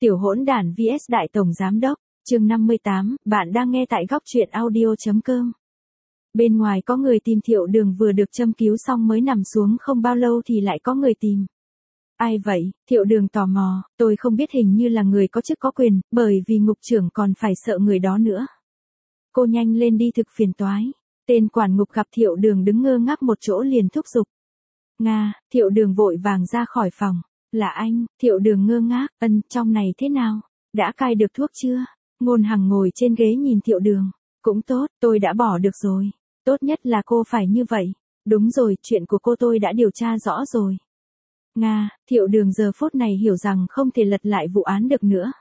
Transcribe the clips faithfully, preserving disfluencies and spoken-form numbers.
Tiểu hỗn đản vs Đại Tổng Giám Đốc, chương năm mươi tám, bạn đang nghe tại góc truyện audio.com. Bên ngoài có người tìm Thiệu Đường vừa được châm cứu xong mới nằm xuống không bao lâu thì lại có người tìm. Ai vậy? Thiệu Đường tò mò, tôi không biết, hình như là người có chức có quyền, bởi vì ngục trưởng còn phải sợ người đó nữa. Cô nhanh lên đi, thực phiền toái. Tên quản ngục gặp Thiệu Đường đứng ngơ ngác một chỗ liền thúc giục. Nga, Thiệu Đường vội vàng ra khỏi phòng. Là anh? Thiệu Đường ngơ ngác, ân, trong này thế nào? Đã cai được thuốc chưa? Ngôn Hằng ngồi trên ghế nhìn Thiệu Đường. Cũng tốt, tôi đã bỏ được rồi. Tốt nhất là cô phải như vậy. Đúng rồi, chuyện của cô tôi đã điều tra rõ rồi. Nga, Thiệu Đường giờ phút này hiểu rằng không thể lật lại vụ án được nữa.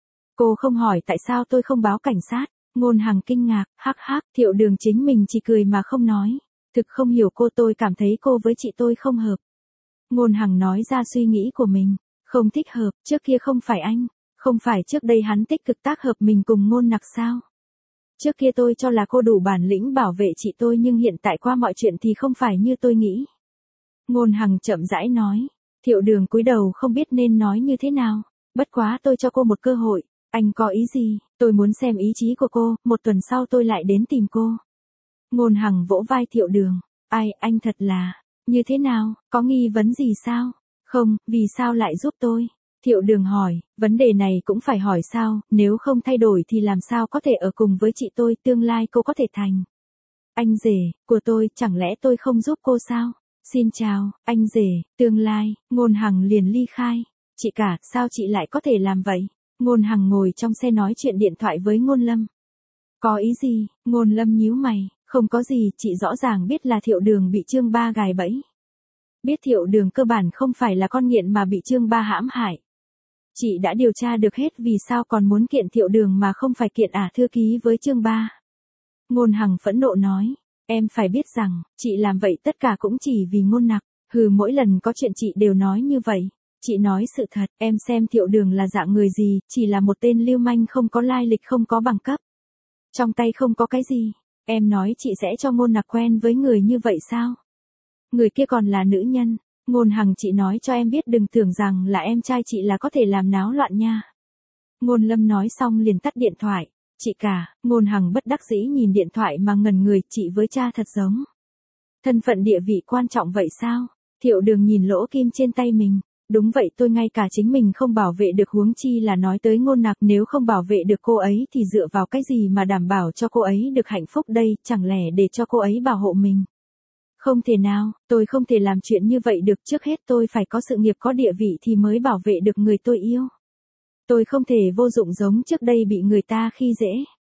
Cô không hỏi tại sao tôi không báo cảnh sát. Ngôn Hằng kinh ngạc, hắc hắc, Thiệu Đường chính mình chỉ cười mà không nói. Thực không hiểu cô, tôi cảm thấy cô với chị tôi không hợp. Ngôn Hằng nói ra suy nghĩ của mình. Không thích hợp, trước kia không phải anh. Không phải trước đây hắn tích cực tác hợp mình cùng Ngôn Nặc sao? Trước kia tôi cho là cô đủ bản lĩnh bảo vệ chị tôi, nhưng hiện tại qua mọi chuyện thì không phải như tôi nghĩ. Ngôn Hằng chậm rãi nói. Thiệu Đường cúi đầu không biết nên nói như thế nào. Bất quá tôi cho cô một cơ hội. Anh có ý gì? Tôi muốn xem ý chí của cô, một tuần sau tôi lại đến tìm cô. Ngôn Hằng vỗ vai Thiệu Đường. Ai, anh thật là... Như thế nào, có nghi vấn gì sao? Không, vì sao lại giúp tôi? Thiệu Đường hỏi, vấn đề này cũng phải hỏi sao, nếu không thay đổi thì làm sao có thể ở cùng với chị tôi, tương lai cô có thể thành. Anh rể, của tôi, chẳng lẽ tôi không giúp cô sao? Xin chào, anh rể, tương lai, Ngôn Hằng liền ly khai. Chị cả, sao chị lại có thể làm vậy? Ngôn Hằng ngồi trong xe nói chuyện điện thoại với Ngôn Lâm. Có ý gì? Ngôn Lâm nhíu mày. Không có gì, chị rõ ràng biết là Thiệu Đường bị Trương Ba gài bẫy. Biết Thiệu Đường cơ bản không phải là con nghiện mà bị Trương Ba hãm hại. Chị đã điều tra được hết, vì sao còn muốn kiện Thiệu Đường mà không phải kiện ả thư ký với Trương Ba. Ngôn Hằng phẫn nộ nói, em phải biết rằng, chị làm vậy tất cả cũng chỉ vì Ngôn Nặc. Hừ, mỗi lần có chuyện chị đều nói như vậy. Chị nói sự thật, em xem Thiệu Đường là dạng người gì, chỉ là một tên lưu manh không có lai lịch, không có bằng cấp. Trong tay không có cái gì. Em nói chị sẽ cho Ngôn Nặc quen với người như vậy sao? Người kia còn là nữ nhân. Ngôn Hằng, chị nói cho em biết, đừng tưởng rằng là em trai chị là có thể làm náo loạn nha. Ngôn Lâm nói xong liền tắt điện thoại. Chị cả, Ngôn Hằng bất đắc dĩ nhìn điện thoại mà ngẩn người, chị với cha thật giống. Thân phận địa vị quan trọng vậy sao? Thiệu Đường nhìn lỗ kim trên tay mình. Đúng vậy, tôi ngay cả chính mình không bảo vệ được, huống chi là nói tới Ngôn Nặc. Nếu không bảo vệ được cô ấy thì dựa vào cái gì mà đảm bảo cho cô ấy được hạnh phúc đây, chẳng lẽ để cho cô ấy bảo hộ mình? Không thể nào, tôi không thể làm chuyện như vậy được, trước hết tôi phải có sự nghiệp có địa vị thì mới bảo vệ được người tôi yêu. Tôi không thể vô dụng giống trước đây bị người ta khi dễ.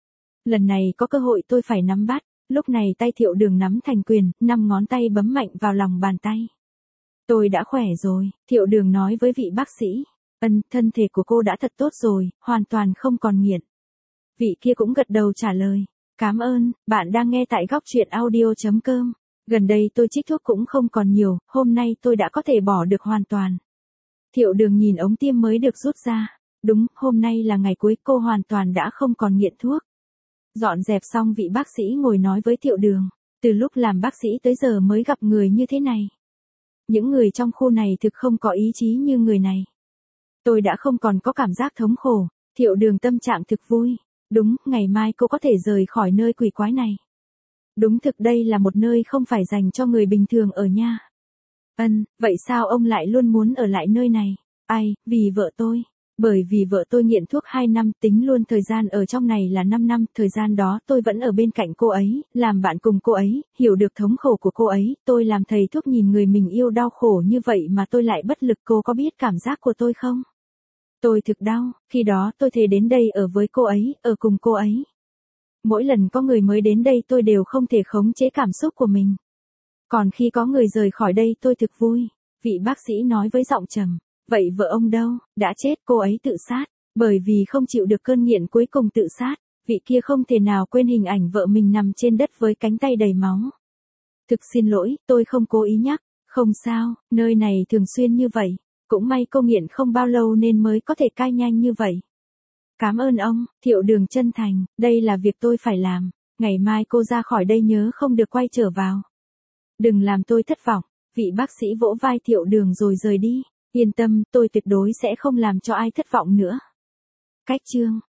Lần này có cơ hội tôi phải nắm bắt, lúc này tay Thiệu Đường nắm thành quyền, năm ngón tay bấm mạnh vào lòng bàn tay. Tôi đã khỏe rồi, Thiệu Đường nói với vị bác sĩ. Ân, thân thể của cô đã thật tốt rồi, hoàn toàn không còn nghiện. Vị kia cũng gật đầu trả lời. Cảm ơn, bạn đang nghe tại góc truyện audio.com. Gần đây tôi trích thuốc cũng không còn nhiều, hôm nay tôi đã có thể bỏ được hoàn toàn. Thiệu Đường nhìn ống tiêm mới được rút ra. Đúng, hôm nay là ngày cuối, cô hoàn toàn đã không còn nghiện thuốc. Dọn dẹp xong, vị bác sĩ ngồi nói với Thiệu Đường. Từ lúc làm bác sĩ tới giờ mới gặp người như thế này. Những người trong khu này thực không có ý chí như người này. Tôi đã không còn có cảm giác thống khổ. Thiệu Đường tâm trạng thực vui. Đúng, ngày mai cô có thể rời khỏi nơi quỷ quái này. Đúng, thực đây là một nơi không phải dành cho người bình thường ở nha. Ân, vậy sao ông lại luôn muốn ở lại nơi này? Ai, vì vợ tôi. Bởi vì vợ tôi nghiện thuốc hai năm, tính luôn thời gian ở trong này là năm năm, thời gian đó tôi vẫn ở bên cạnh cô ấy, làm bạn cùng cô ấy, hiểu được thống khổ của cô ấy, tôi làm thầy thuốc nhìn người mình yêu đau khổ như vậy mà tôi lại bất lực, cô có biết cảm giác của tôi không? Tôi thực đau, khi đó tôi thề đến đây ở với cô ấy, ở cùng cô ấy. Mỗi lần có người mới đến đây tôi đều không thể khống chế cảm xúc của mình. Còn khi có người rời khỏi đây tôi thực vui. Vị bác sĩ nói với giọng trầm. Vậy vợ ông đâu? Đã chết, cô ấy tự sát. Bởi vì không chịu được cơn nghiện cuối cùng tự sát. Vị kia không thể nào quên hình ảnh vợ mình nằm trên đất với cánh tay đầy máu. Thực xin lỗi, tôi không cố ý nhắc. Không sao, nơi này thường xuyên như vậy. Cũng may cô nghiện không bao lâu nên mới có thể cai nhanh như vậy. Cảm ơn ông, Thiệu Đường chân thành, đây là việc tôi phải làm. Ngày mai cô ra khỏi đây nhớ không được quay trở vào. Đừng làm tôi thất vọng. Vị bác sĩ vỗ vai Thiệu Đường rồi rời đi. Yên tâm, tôi tuyệt đối sẽ không làm cho ai thất vọng nữa. Cách chương